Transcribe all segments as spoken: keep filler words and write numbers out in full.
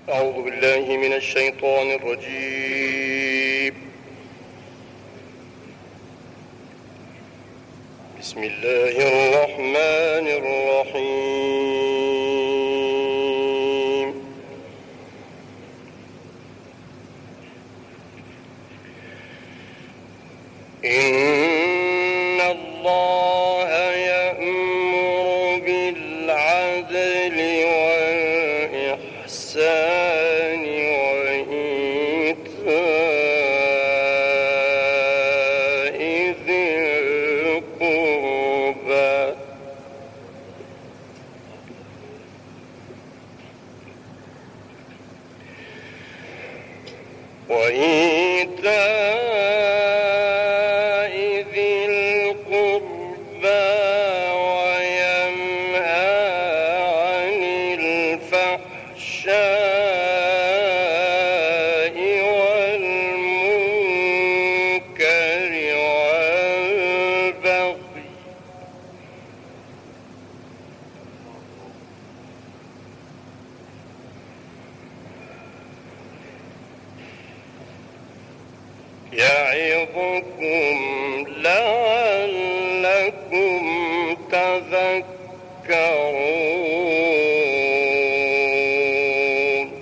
أعوذ بالله من الشيطان الرجيم. بسم الله الرحمن الرحيم. إن الله يأمر بالعدل والإحسان وإيتاء ذي القربى وإيتاء ذي القربى وينهى عن الفحشاء والمنكر والبغي يعظكم لعلكم تذكرون.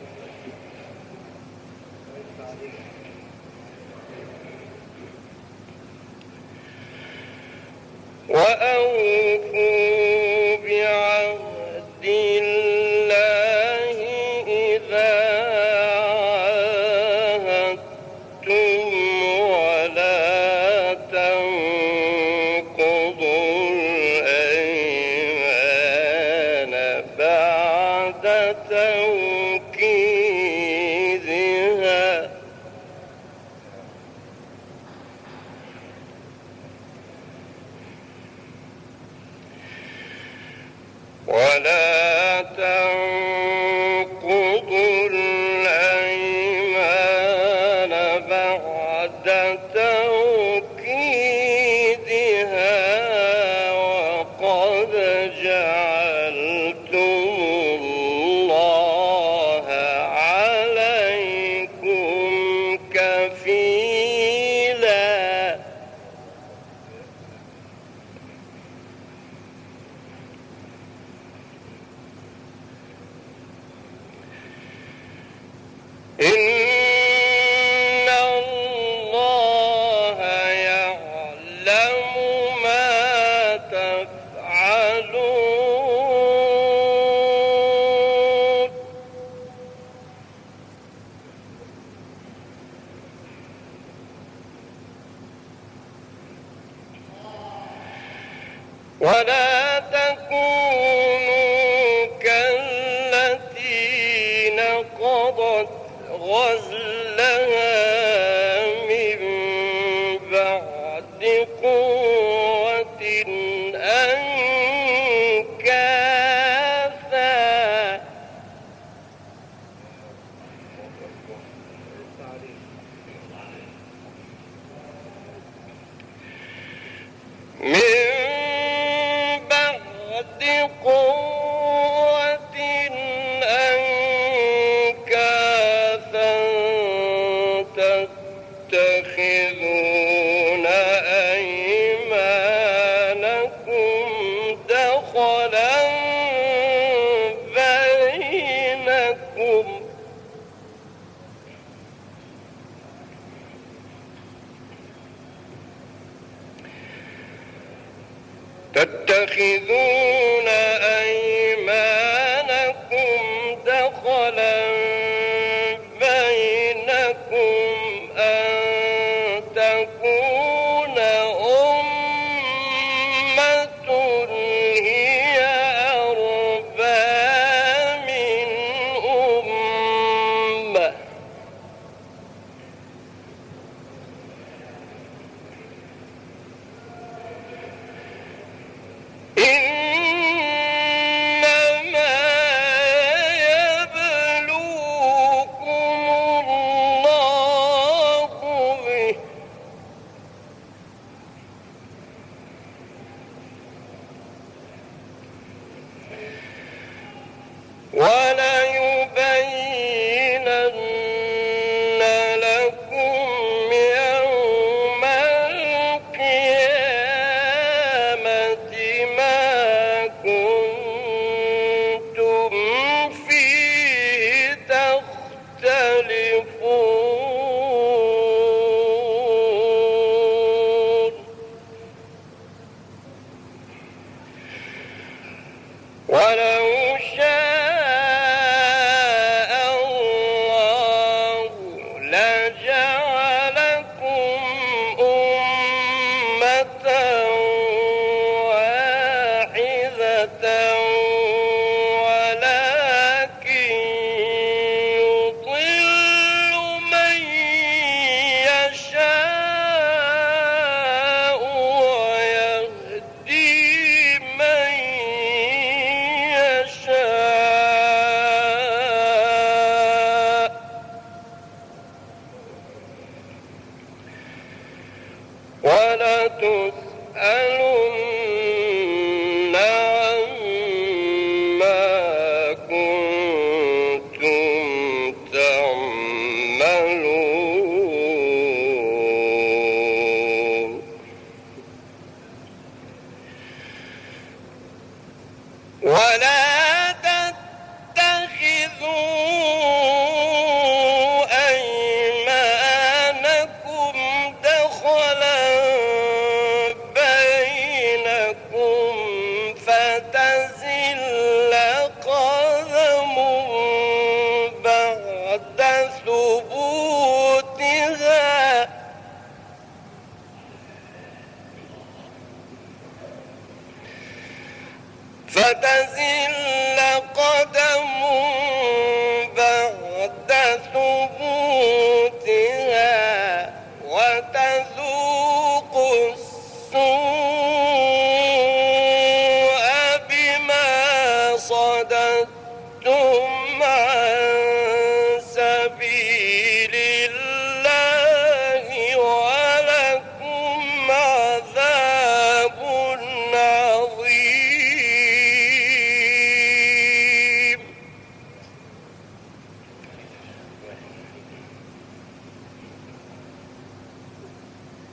وأوفوا بعهد الله إذا عاهدتم ولا تنقضوا الأيمان بعد توكيدها ولا تنقضوا الأيمان بعد توكيدها وقد جعلتم الله عليكم كفيلا. إن الله يعلم ما تفعلون. ولا تكونوا كالتي نقضت غزلها من بعد قوة أنكاثا من بعد قوة أنكاثا تتخذون أيمانكم دخلا بينكم تتخذون أيمانكم دخلا بينكم أن تكون أمة هي أربى من أمة إنما يبلغ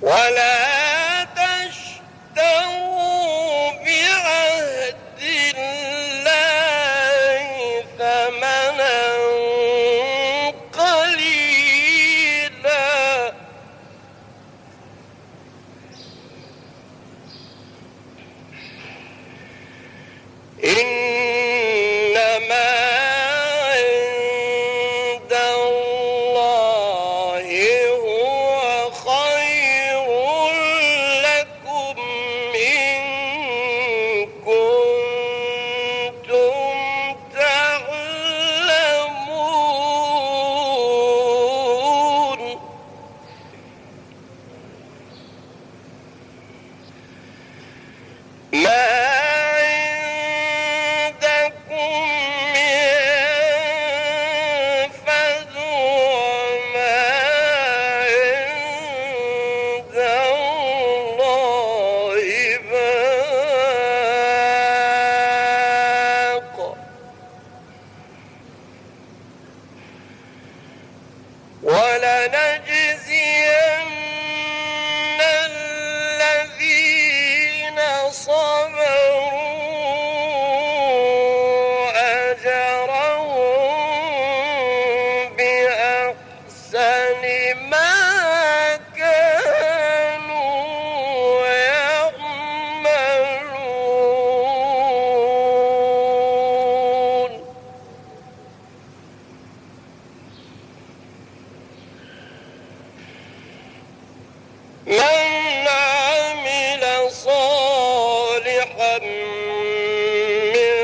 ولا تشتروا بعهد الله ثمنا قليلا إنما عند الله هو خير لكم إن كنتم تعلمون ما ولنجزين الذين صبروا أجرهم بأحسن ما كانوا يعملون من عمل صالحا من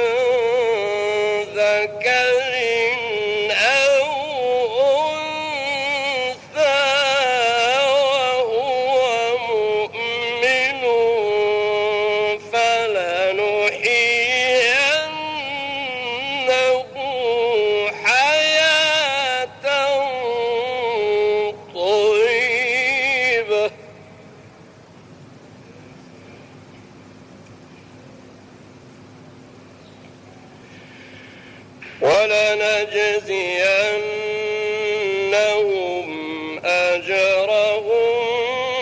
ذكر أو أنثى وهو مؤمن فلنحيينه حياة طيبة ولنجزينهم أجرهم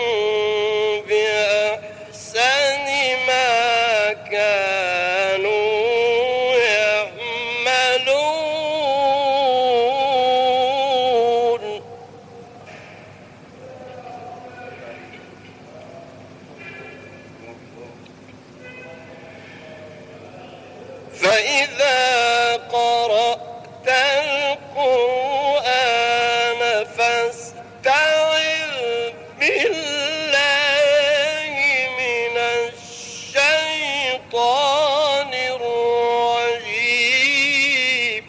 بأحسن ما كانوا يعملون فإذا قرأت القرآن فاستعذ بالله من الشيطان الرجيم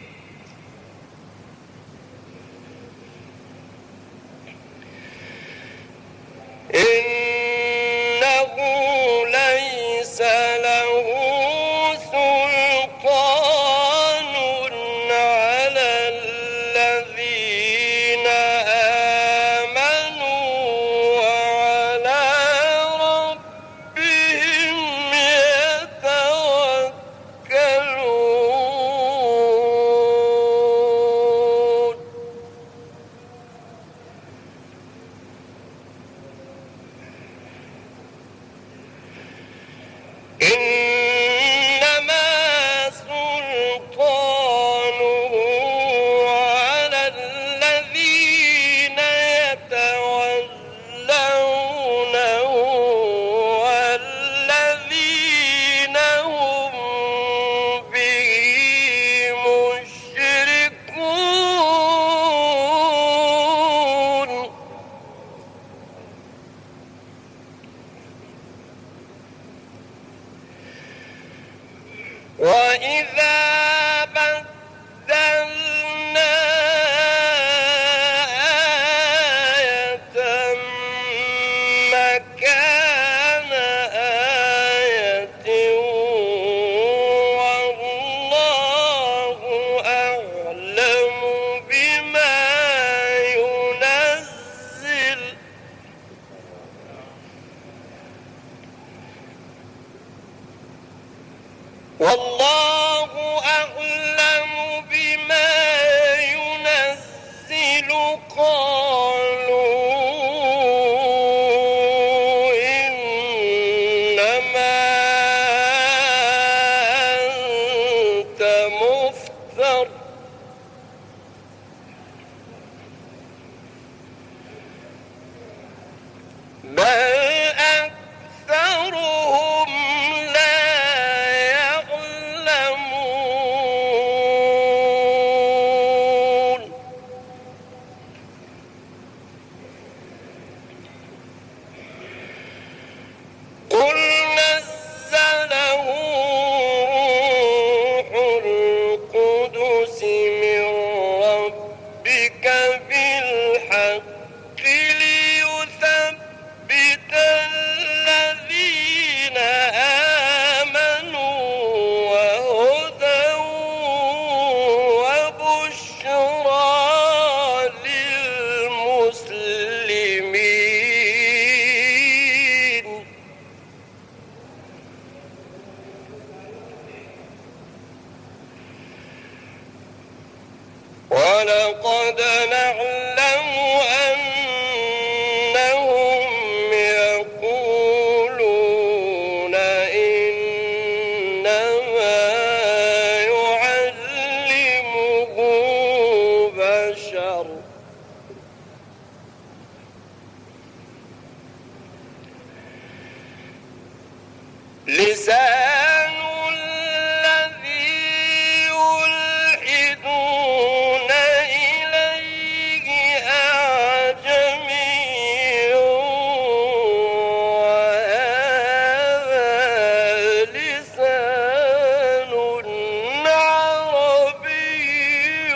إنه ليس له سلطان على ربك بالحق ليثبت الذين آمنوا وهدى وبشرى للمسلمين. ولقد نعلم أنهم يقولون إنما يعلمه بشر لسان الذي يلحدون إليه أعجمي وهذا لسان عربي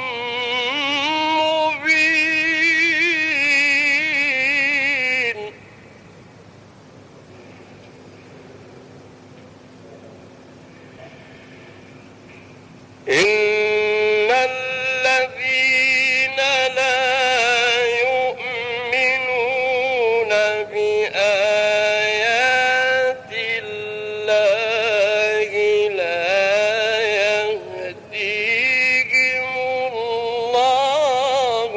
مبين. إن الذين لا يؤمنون بآيات الله لا يهديهم الله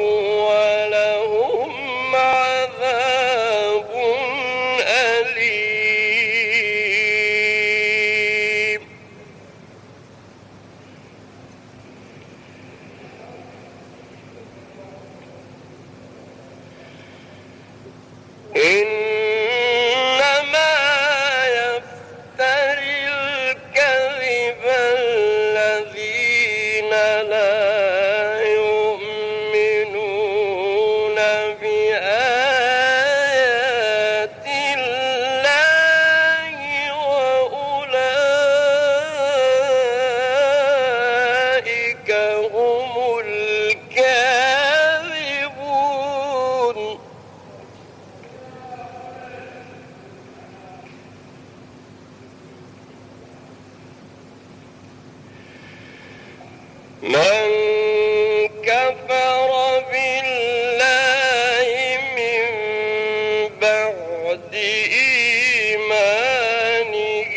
ولهم عذاب أليم. إنما يفتري الكذب الذين لا يؤمنون بآيات الله وأولئك هم الكاذبون. من كفر بالله من بعد إيمانه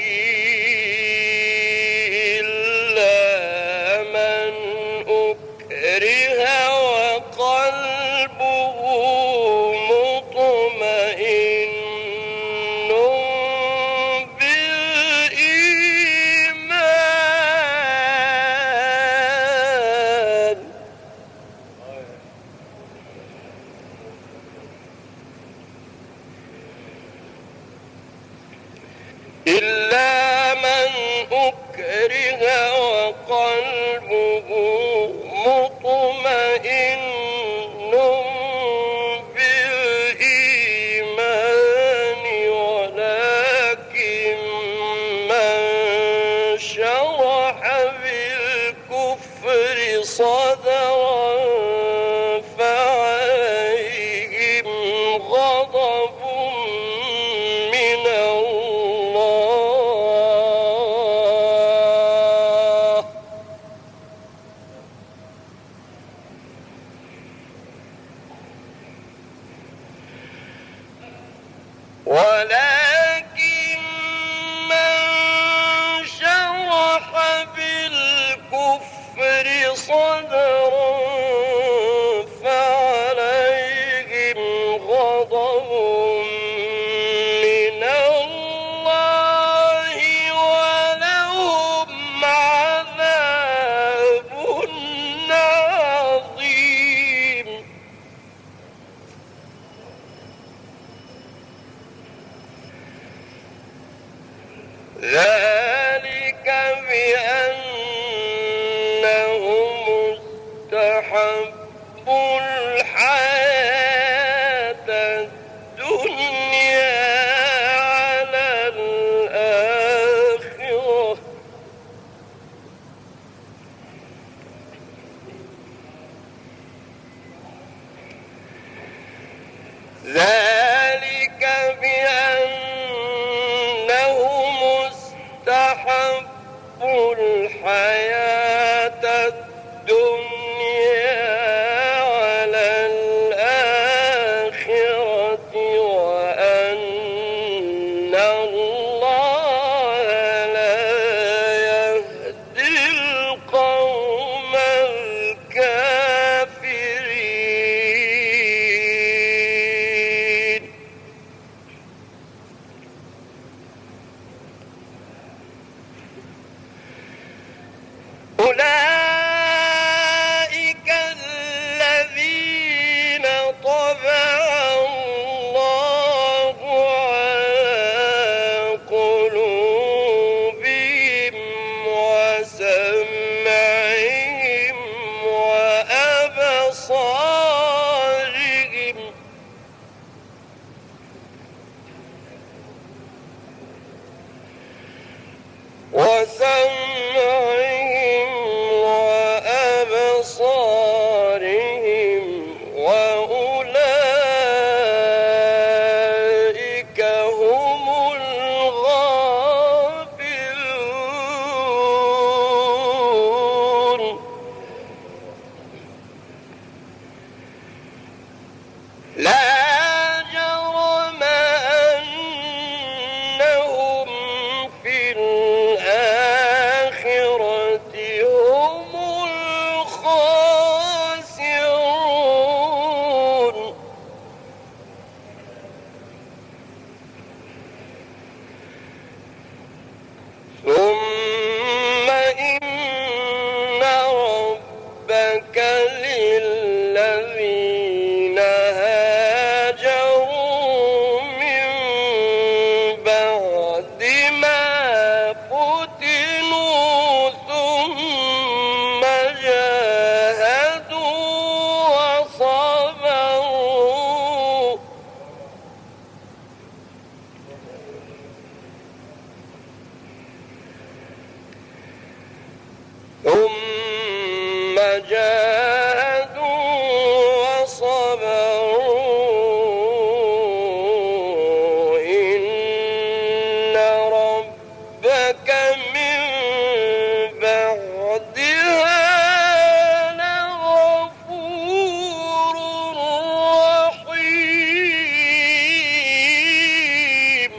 إلا من أكره وقلبه مطمئن بالإيمان إلا من أكره وقلبه مطمئن بالإيمان ولكن من شرح بالكفر صدرا فعليهم غضب من الله ولكن من شرح بالكفر صدرا فعليهم غضب من الله ولهم عذاب عظيم. ذلك بأنهم استحبوا الحياة الدنيا على الآخرة ذلك بأنهم استحبوا الحياة الدنيا على الآخرة وأن الله لا يهدي القوم الكافرين. أولئك الذين طبع الله على قلوبهم وسمعهم وأبصارهم وسمعهم وأبصارهم وأولئك هم الغافلون. لا جرم أنهم في الآخرة هم الخاسرون. ثم إن ربك للذين هاجروا من بعد ما فتنوا ثم جاهدوا وصبروا ثم جاهدوا وصبروا إن ربك من بعدها لغفور رحيم.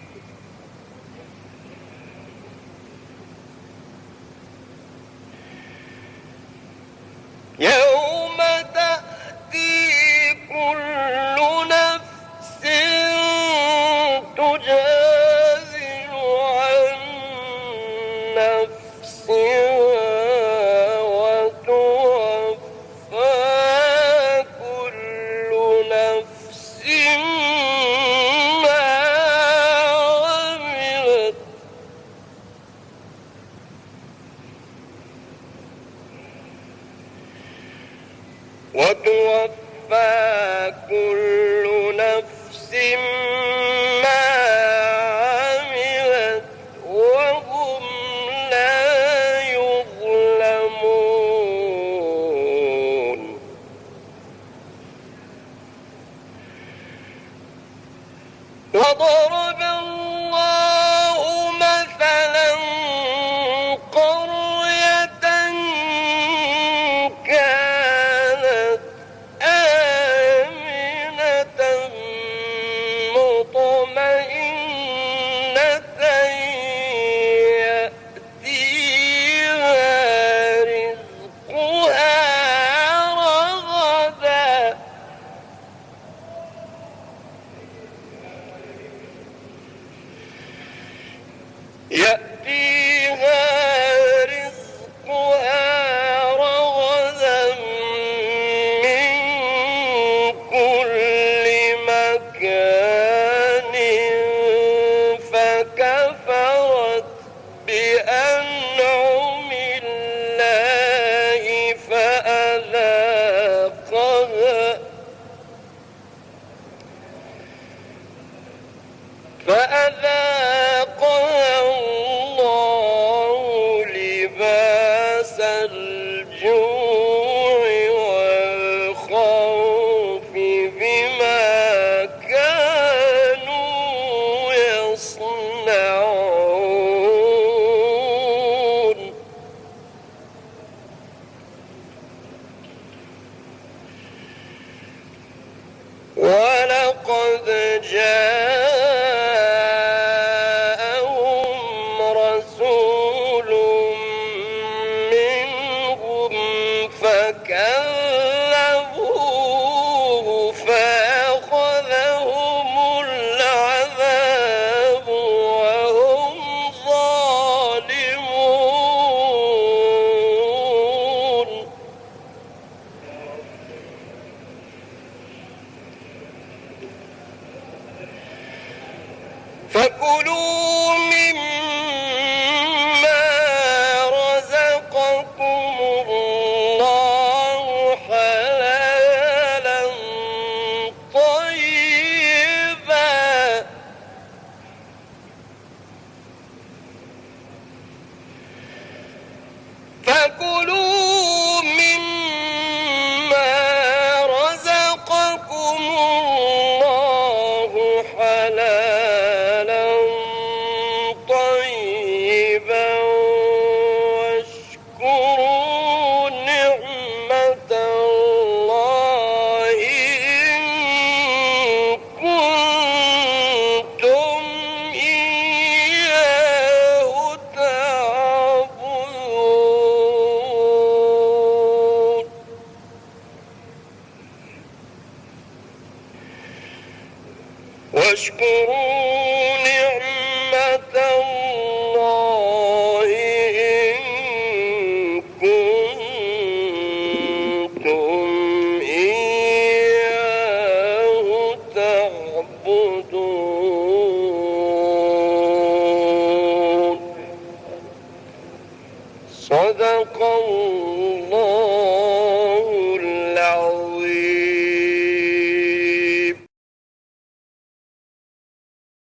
يوم تأتي كل نفس تجادل عن نفسها وتوفى كل نفس ما عملت وتوفى كل نفس ما عملت وهم لا يظلمون. وضرب الله مثلا قرية كانت آمنة مطمئنة يأتيها رزقها رغدا جاءهم رسول منهم فكذبوه فأخذهم العذاب وهم ظالمون فكلوا مما رزقكم الله حلالا طيبا فكلوا مما رزقكم الله حلالا طيبا واشكروا نعمة الله إن كنتم إياه تعبدون واشكروا نعمة الله إن كنتم إياه تعبدون. صدق الله